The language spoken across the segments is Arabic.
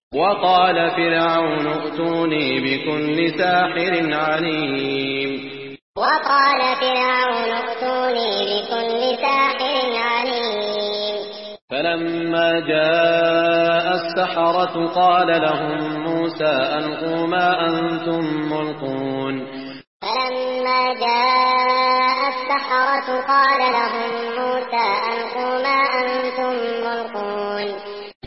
وقال فرعون ائتوني بكل ساحر عليم وقال فرعون ائتوني بكل ساحر عليم فلما جاء السحرة قال لهم موسى ألقوا ما أنتم ملقون فلما جاء السحرة قال لهم موسى ألقوا ما أنتم ملقون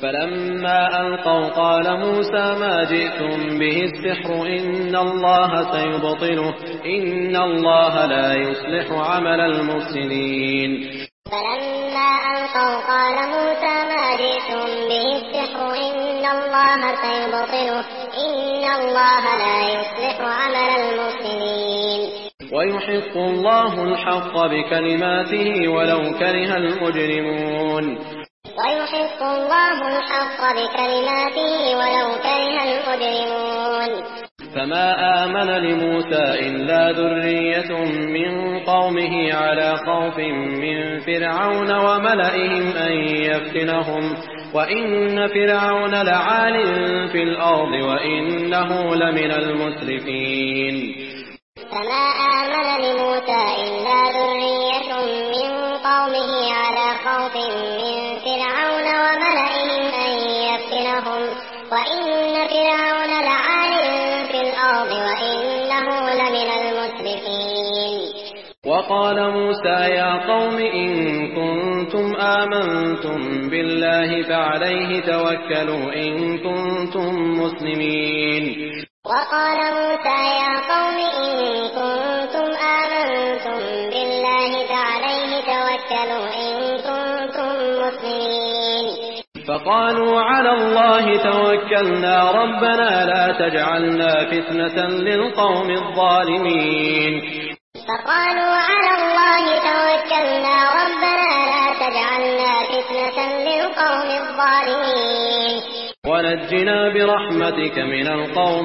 فلما ألقوا قال موسى ما جئتم به السحر إن الله سيبطله إن الله لا يصلح عمل المفسدين فلما ألقوا قال موسى ما جئتم به السحر إن الله سيبطله إن الله لا يصلح عمل المفسدين ويحق الله الحق بكلماته ولو كره المجرمون ويحق الله الحق بكلماته ولو كره المجرمون فما آمن لموسى إلا ذرية من قومه على خوف من فرعون وملئهم أن يفتنهم وإن فرعون لعال في الأرض وإنه لمن المسرفين فما آمن لموسى إلا ذرية من قومه على خوف من فرعون وملئهم أن يفتنهم وإن فرعون لعال في الأرض وإنه لمن المسرفين وقال موسى يا قوم إن كنتم آمنتم بالله فعليه توكلوا إن كنتم مسلمين وقال موسى يا قوم إن كنتم آمنتم بالله فعليه توكلوا إن كنتم مسلمين فقالوا على الله توكلنا ربنا لا تجعلنا فتنة للقوم الظالمين فقالوا على الله توكلنا ربنا لا تجعلنا فتنة للقوم الظالمين ونجنا برحمتك من القوم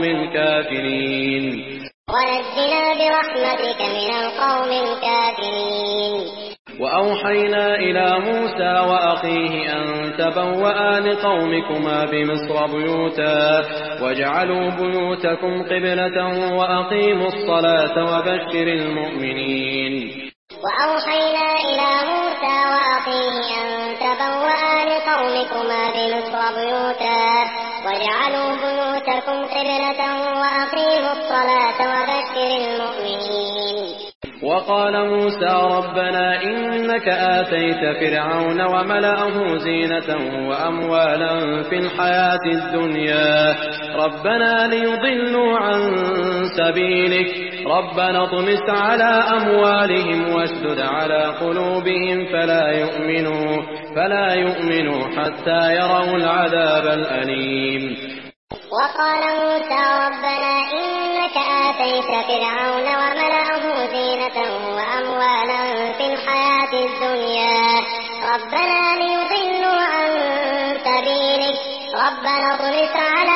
الكافرين ونجنا برحمتك من القوم الكافرين وأوحينا إلى موسى وأخيه أن تبوأ لقومكما بمصر بيوتا واجعلوا بيوتكم قبلة وأقيموا الصلاة وبشر المؤمنين وأوحينا إلى موسى وأخيه أن تبوأ لقومكما بمصر بيوتا واجعلوا بيوتكم قبلة وأقيموا الصلاة وبشر المؤمنين وقال موسى ربنا إنك آتيت فرعون وملأه زينة وأموالا في الحياة الدنيا ربنا ليضلوا عن سبيلك ربنا اطمس على أموالهم واشدد على قلوبهم فلا يؤمنوا حتى يروا العذاب الأليم وقال موسى ربنا إنك آتيت فرعون وملأه زينة وأموالا في الحياة الدنيا ربنا ليضلوا عن سبيلك ربنا اطمس على